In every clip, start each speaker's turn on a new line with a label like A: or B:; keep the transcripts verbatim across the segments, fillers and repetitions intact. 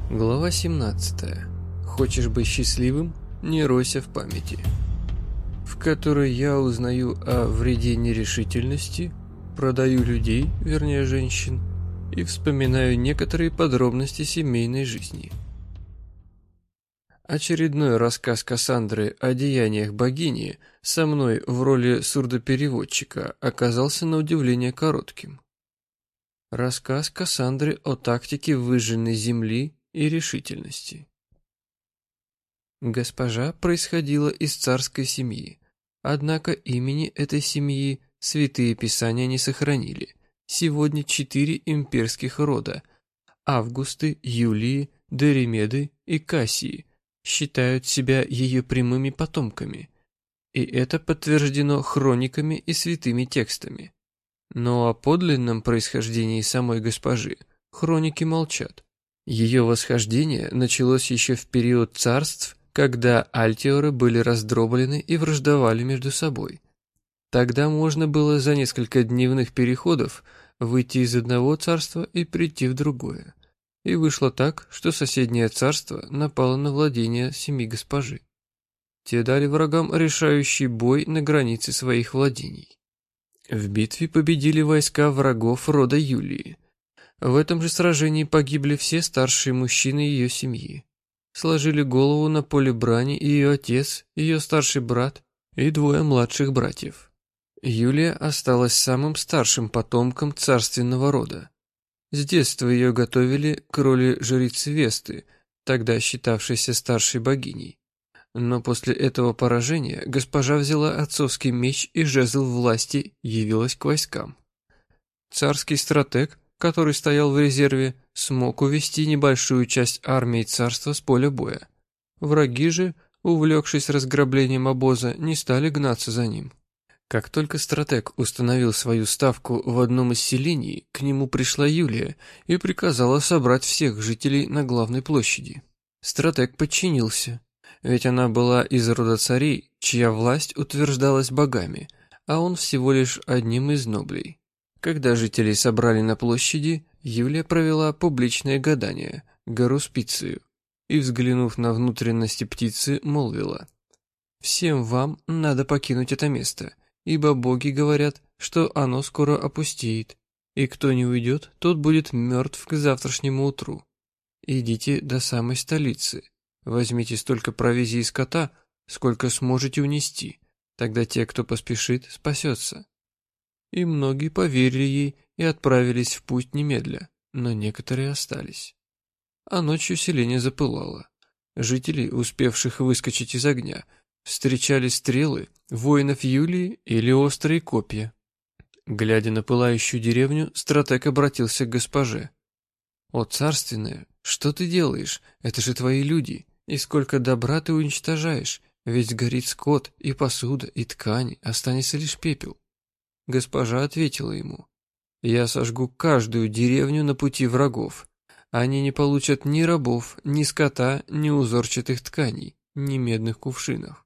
A: Глава семнадцатая. Хочешь быть счастливым? Не ройся в памяти. В которой я узнаю о вреде нерешительности, продаю людей, вернее женщин, и вспоминаю некоторые подробности семейной жизни. Очередной рассказ Кассандры о деяниях богини со мной в роли сурдопереводчика оказался на удивление коротким. Рассказ Кассандры о тактике выжженной земли и решительности. Госпожа происходила из царской семьи, однако имени этой семьи святые писания не сохранили. Сегодня четыре имперских рода – Августы, Юлии, Доримеды и Кассии – считают себя ее прямыми потомками, и это подтверждено хрониками и святыми текстами. Но о подлинном происхождении самой госпожи хроники молчат. Ее восхождение началось еще в период царств, когда альтиоры были раздроблены и враждовали между собой. Тогда можно было за несколько дневных переходов выйти из одного царства и прийти в другое. И вышло так, что соседнее царство напало на владение семьи госпожи. Те дали врагам решающий бой на границе своих владений. В битве победили войска врагов рода Юлии. В этом же сражении погибли все старшие мужчины ее семьи. Сложили голову на поле брани ее отец, ее старший брат и двое младших братьев. Юлия осталась самым старшим потомком царственного рода. С детства ее готовили к роли жрицы Весты, тогда считавшейся старшей богиней. Но после этого поражения госпожа взяла отцовский меч и жезл власти явилась к войскам. Царский стратег, который стоял в резерве, смог увести небольшую часть армии царства с поля боя. Враги же, увлекшись разграблением обоза, не стали гнаться за ним. Как только стратег установил свою ставку в одном из селений, к нему пришла Юлия и приказала собрать всех жителей на главной площади. Стратег подчинился, ведь она была из рода царей, чья власть утверждалась богами, а он всего лишь одним из ноблей. Когда жителей собрали на площади, Юлия провела публичное гадание, гаруспицию, и, взглянув на внутренности птицы, молвила: «Всем вам надо покинуть это место, ибо боги говорят, что оно скоро опустеет, и кто не уйдет, тот будет мертв к завтрашнему утру. Идите до самой столицы, возьмите столько провизии и скота, сколько сможете унести, тогда те, кто поспешит, спасется». И многие поверили ей и отправились в путь немедля, но некоторые остались. А ночью селение запылало. Жители, успевших выскочить из огня, встречали стрелы воинов Юлии или острые копья. Глядя на пылающую деревню, стратег обратился к госпоже. «О, царственная, что ты делаешь? Это же твои люди, и сколько добра ты уничтожаешь, ведь сгорит скот, и посуда, и ткань, останется лишь пепел». Госпожа ответила ему: «Я сожгу каждую деревню на пути врагов. Они не получат ни рабов, ни скота, ни узорчатых тканей, ни медных кувшинов.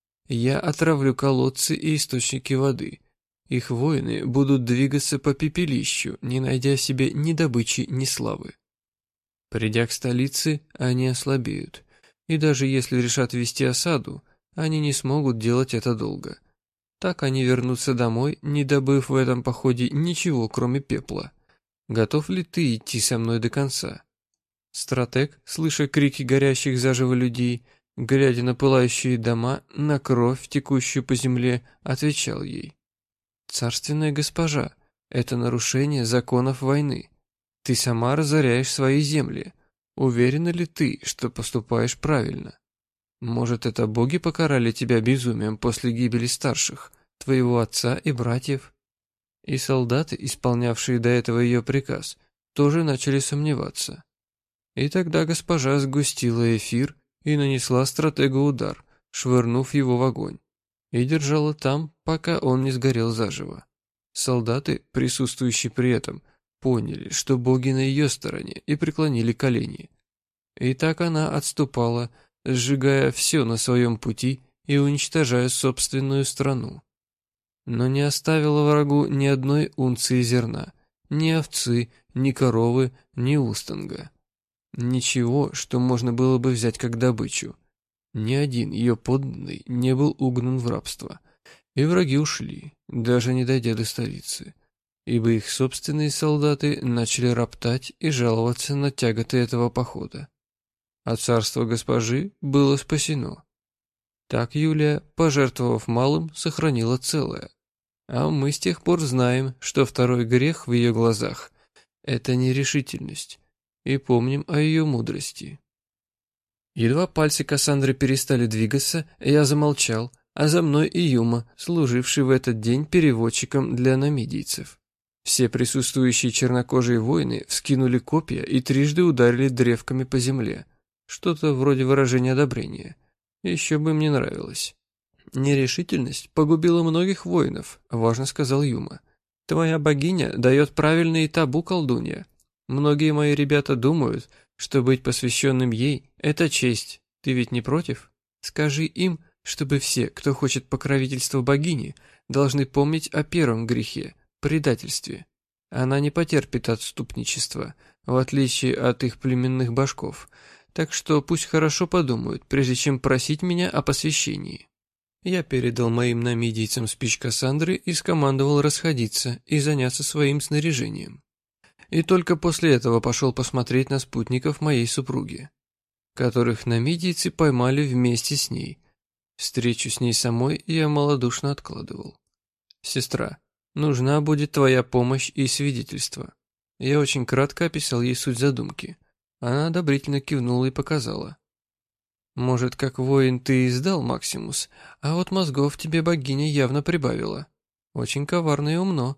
A: Я отравлю колодцы и источники воды. Их воины будут двигаться по пепелищу, не найдя себе ни добычи, ни славы. Придя к столице, они ослабеют, и даже если решат вести осаду, они не смогут делать это долго. Так они вернутся домой, не добыв в этом походе ничего, кроме пепла. Готов ли ты идти со мной до конца?» Стратег, слыша крики горящих заживо людей, глядя на пылающие дома, на кровь, текущую по земле, отвечал ей: «Царственная госпожа, это нарушение законов войны. Ты сама разоряешь свои земли. Уверена ли ты, что поступаешь правильно? Может, это боги покарали тебя безумием после гибели старших, твоего отца и братьев?» И солдаты, исполнявшие до этого ее приказ, тоже начали сомневаться. И тогда госпожа сгустила эфир и нанесла стратегу удар, швырнув его в огонь, и держала там, пока он не сгорел заживо. Солдаты, присутствующие при этом, поняли, что боги на ее стороне, и преклонили колени. И так она отступала, сжигая все на своем пути и уничтожая собственную страну. Но не оставила врагу ни одной унции зерна, ни овцы, ни коровы, ни устанга. Ничего, что можно было бы взять как добычу. Ни один ее подданный не был угнан в рабство. И враги ушли, даже не дойдя до столицы, ибо их собственные солдаты начали роптать и жаловаться на тяготы этого похода. А царство госпожи было спасено. Так Юлия, пожертвовав малым, сохранила целое. А мы с тех пор знаем, что второй грех в ее глазах – это нерешительность, и помним о ее мудрости. Едва пальцы Кассандры перестали двигаться, я замолчал, а за мной и Юма, служивший в этот день переводчиком для намидийцев. Все присутствующие чернокожие воины вскинули копья и трижды ударили древками по земле. Что-то вроде выражения одобрения. Еще бы мне нравилось. «Нерешительность погубила многих воинов», — важно сказал Юма. «Твоя богиня дает правильные табу, колдунья. Многие мои ребята думают, что быть посвященным ей — это честь. Ты ведь не против? Скажи им, чтобы все, кто хочет покровительства богини, должны помнить о первом грехе — предательстве. Она не потерпит отступничества, в отличие от их племенных башков, так что пусть хорошо подумают, прежде чем просить меня о посвящении». Я передал моим намидийцам спич Кассандры и скомандовал расходиться и заняться своим снаряжением. И только после этого пошел посмотреть на спутников моей супруги, которых намидийцы поймали вместе с ней. Встречу с ней самой я малодушно откладывал. «Сестра, нужна будет твоя помощь и свидетельство». Я очень кратко описал ей суть задумки. Она одобрительно кивнула и показала. «Может, как воин ты и сдал, Максимус, а вот мозгов тебе богиня явно прибавила. Очень коварно и умно.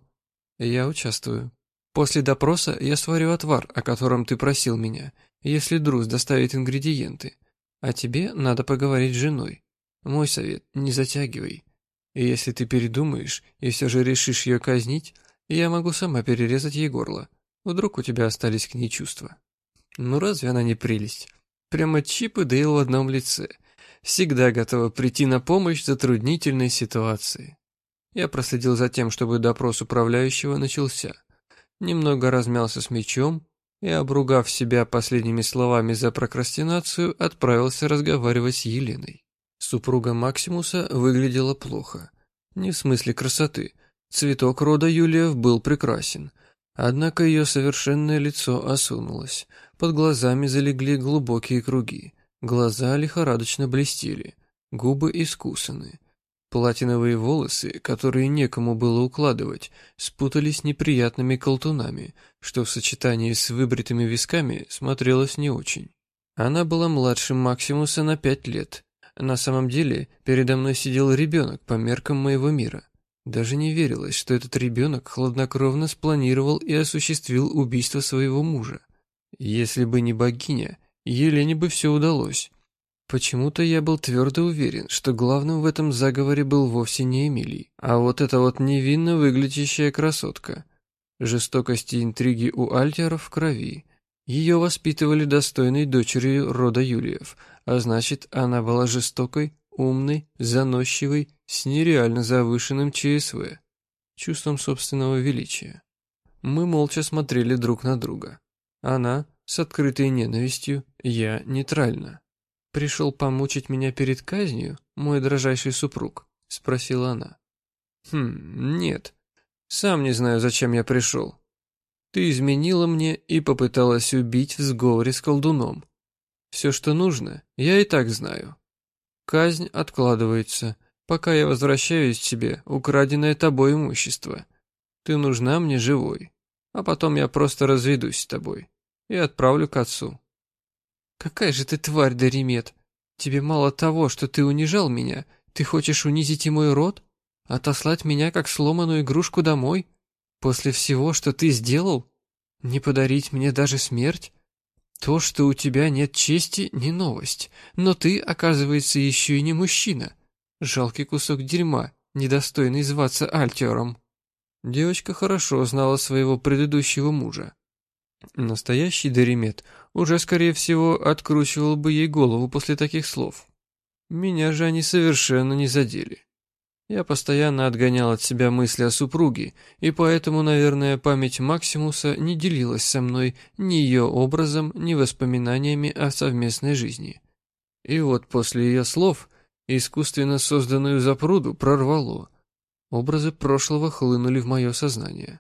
A: Я участвую. После допроса я сварю отвар, о котором ты просил меня, если Друз доставит ингредиенты. А тебе надо поговорить с женой. Мой совет – не затягивай. И если ты передумаешь и все же решишь ее казнить, я могу сама перерезать ей горло. Вдруг у тебя остались к ней чувства». Ну разве она не прелесть? Прямо Чип и Дейл в одном лице. Всегда готова прийти на помощь в затруднительной ситуации. Я проследил за тем, чтобы допрос управляющего начался. Немного размялся с мечом и, обругав себя последними словами за прокрастинацию, отправился разговаривать с Еленой. Супруга Максимуса выглядела плохо. Не в смысле красоты. Цветок рода Юлиев был прекрасен. Однако ее совершенное лицо осунулось. Под глазами залегли глубокие круги. Глаза лихорадочно блестели. Губы искусаны. Платиновые волосы, которые некому было укладывать, спутались неприятными колтунами, что в сочетании с выбритыми висками смотрелось не очень. Она была младше Максимуса на пять лет. На самом деле, передо мной сидел ребенок по меркам моего мира. Даже не верилось, что этот ребенок хладнокровно спланировал и осуществил убийство своего мужа. Если бы не богиня, Елене бы все удалось. Почему-то я был твердо уверен, что главным в этом заговоре был вовсе не Эмилий, а вот эта вот невинно выглядящая красотка. Жестокость и интриги у Альтеров в крови. Ее воспитывали достойной дочерью рода Юлиев, а значит, она была жестокой, умной, заносчивой, с нереально завышенным ЧСВ, чувством собственного величия. Мы молча смотрели друг на друга. Она с открытой ненавистью, я нейтрально. «Пришел помучить меня перед казнью, мой дрожайший супруг?» — спросила она. «Хм, нет. Сам не знаю, зачем я пришел. Ты изменила мне и попыталась убить в сговоре с колдуном. Все, что нужно, я и так знаю. Казнь откладывается, пока я возвращаюсь тебе украденное тобой имущество. Ты нужна мне живой, а потом я просто разведусь с тобой и отправлю к отцу». «Какая же ты тварь, Даримет! Тебе мало того, что ты унижал меня, ты хочешь унизить и мой род? Отослать меня, как сломанную игрушку, домой? После всего, что ты сделал? Не подарить мне даже смерть? То, что у тебя нет чести, не новость, но ты, оказывается, еще и не мужчина. Жалкий кусок дерьма, недостойный зваться Альтером». Девочка хорошо знала своего предыдущего мужа. Настоящий Даримет уже, скорее всего, откручивал бы ей голову после таких слов. Меня же они совершенно не задели. Я постоянно отгонял от себя мысли о супруге, и поэтому, наверное, память Максимуса не делилась со мной ни ее образом, ни воспоминаниями о совместной жизни. И вот после ее слов искусственно созданную запруду прорвало. Образы прошлого хлынули в мое сознание.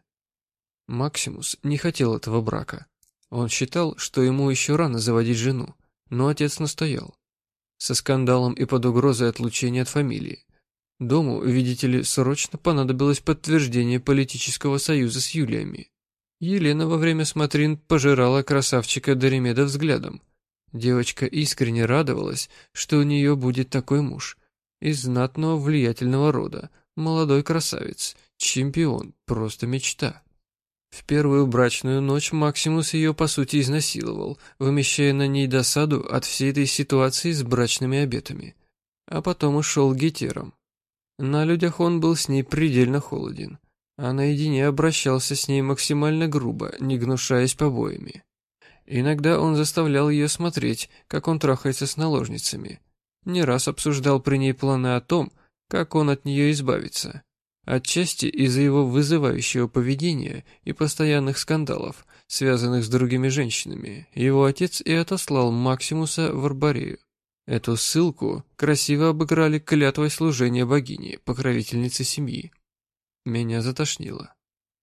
A: Максимус не хотел этого брака. Он считал, что ему еще рано заводить жену, но отец настоял. Со скандалом и под угрозой отлучения от фамилии. Дому, видите ли, срочно понадобилось подтверждение политического союза с Юлиями. Елена во время смотрин пожирала красавчика Доримеда взглядом. Девочка искренне радовалась, что у нее будет такой муж. Из знатного влиятельного рода, молодой красавец, чемпион, просто мечта. В первую брачную ночь Максимус ее, по сути, изнасиловал, вымещая на ней досаду от всей этой ситуации с брачными обетами. А потом ушел гетером. На людях он был с ней предельно холоден, а наедине обращался с ней максимально грубо, не гнушаясь побоями. Иногда он заставлял ее смотреть, как он трахается с наложницами. Не раз обсуждал при ней планы о том, как он от нее избавится. Отчасти из-за его вызывающего поведения и постоянных скандалов, связанных с другими женщинами, его отец и отослал Максимуса в Арборею. Эту ссылку красиво обыграли клятвой служения богине, покровительнице семьи. Меня затошнило.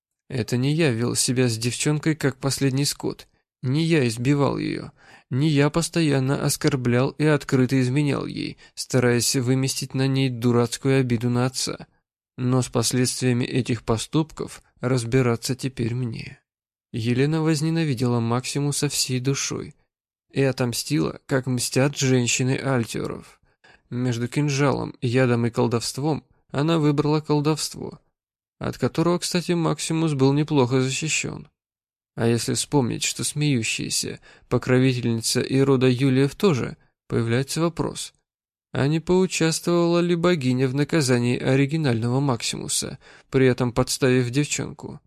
A: Это не я вел себя с девчонкой, как последний скот. Не я избивал ее. Не я постоянно оскорблял и открыто изменял ей, стараясь выместить на ней дурацкую обиду на отца. Но с последствиями этих поступков разбираться теперь мне. Елена возненавидела Максимуса всей душой и отомстила, как мстят женщины альтеров. Между кинжалом, ядом и колдовством она выбрала колдовство, от которого, кстати, Максимус был неплохо защищен. А если вспомнить, что смеющаяся покровительница и рода Юлиев тоже, появляется вопрос, а не поучаствовала ли богиня в наказании оригинального Максимуса, при этом подставив девчонку?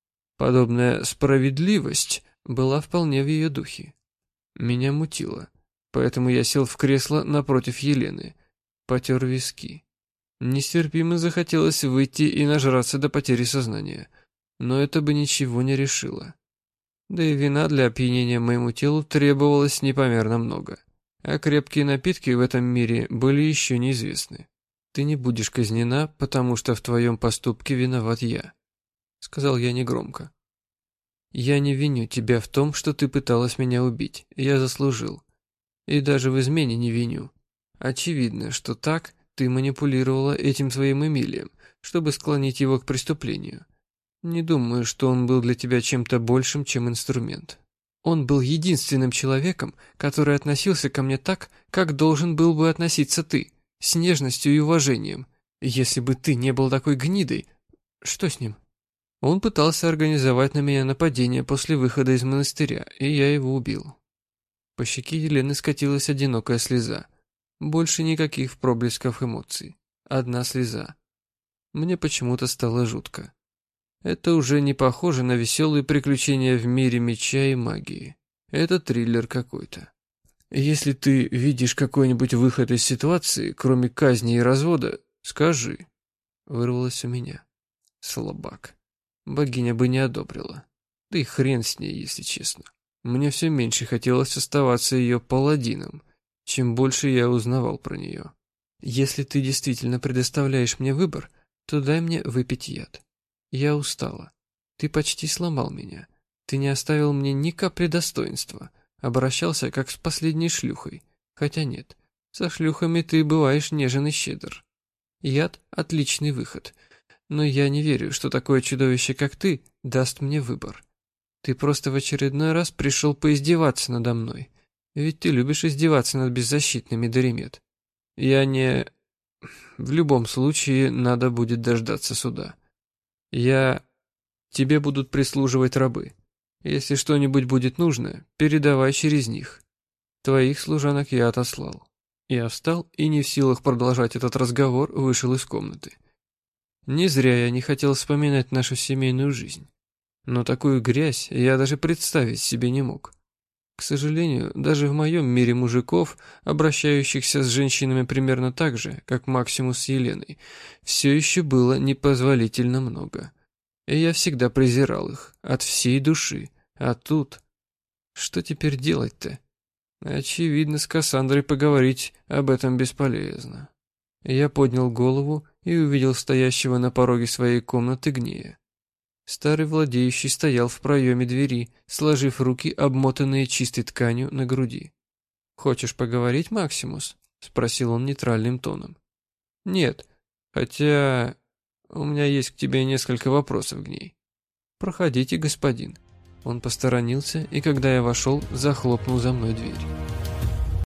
A: Подобная справедливость была вполне в ее духе. Меня мутило, поэтому я сел в кресло напротив Елены, потер виски. Нестерпимо захотелось выйти и нажраться до потери сознания, но это бы ничего не решило. Да и вина для опьянения моему телу требовалось непомерно много, а крепкие напитки в этом мире были еще неизвестны. «Ты не будешь казнена, потому что в твоем поступке виноват я», — сказал я негромко. «Я не виню тебя в том, что ты пыталась меня убить. Я заслужил. И даже в измене не виню. Очевидно, что так ты манипулировала этим своим Эмилием, чтобы склонить его к преступлению. Не думаю, что он был для тебя чем-то большим, чем инструмент. Он был единственным человеком, который относился ко мне так, как должен был бы относиться ты, с нежностью и уважением. Если бы ты не был такой гнидой... Что с ним?» Он пытался организовать на меня нападение после выхода из монастыря, и я его убил. По щеке Елены скатилась одинокая слеза. Больше никаких проблесков эмоций. Одна слеза. Мне почему-то стало жутко. Это уже не похоже на веселые приключения в мире меча и магии. Это триллер какой-то. Если ты видишь какой-нибудь выход из ситуации, кроме казни и развода, скажи. Вырвалось у меня. Слабак. Богиня бы не одобрила. Да и хрен с ней, если честно. Мне все меньше хотелось оставаться ее паладином, чем больше я узнавал про нее. Если ты действительно предоставляешь мне выбор, то дай мне выпить яд. Я устала. Ты почти сломал меня. Ты не оставил мне ни капли достоинства. Обращался как с последней шлюхой. Хотя нет, со шлюхами ты бываешь нежен и щедр. Яд — отличный выход. Но я не верю, что такое чудовище, как ты, даст мне выбор. Ты просто в очередной раз пришел поиздеваться надо мной. Ведь ты любишь издеваться над беззащитными, Доримед. Я не... В любом случае, надо будет дождаться суда. Я... Тебе будут прислуживать рабы. Если что-нибудь будет нужно, передавай через них. Твоих служанок я отослал. Я встал и, не в силах продолжать этот разговор, вышел из комнаты. Не зря я не хотел вспоминать нашу семейную жизнь. Но такую грязь я даже представить себе не мог. К сожалению, даже в моем мире мужиков, обращающихся с женщинами примерно так же, как Максимус с Еленой, все еще было непозволительно много. И я всегда презирал их, от всей души. А тут... Что теперь делать-то? Очевидно, с Кассандрой поговорить об этом бесполезно. Я поднял голову и увидел стоящего на пороге своей комнаты Гнея. Старый владеющий стоял в проеме двери, сложив руки, обмотанные чистой тканью, на груди. «Хочешь поговорить, Максимус?» — спросил он нейтральным тоном. «Нет, хотя у меня есть к тебе несколько вопросов, Гней». «Проходите, господин». Он посторонился, и когда я вошел, захлопнул за мной дверь.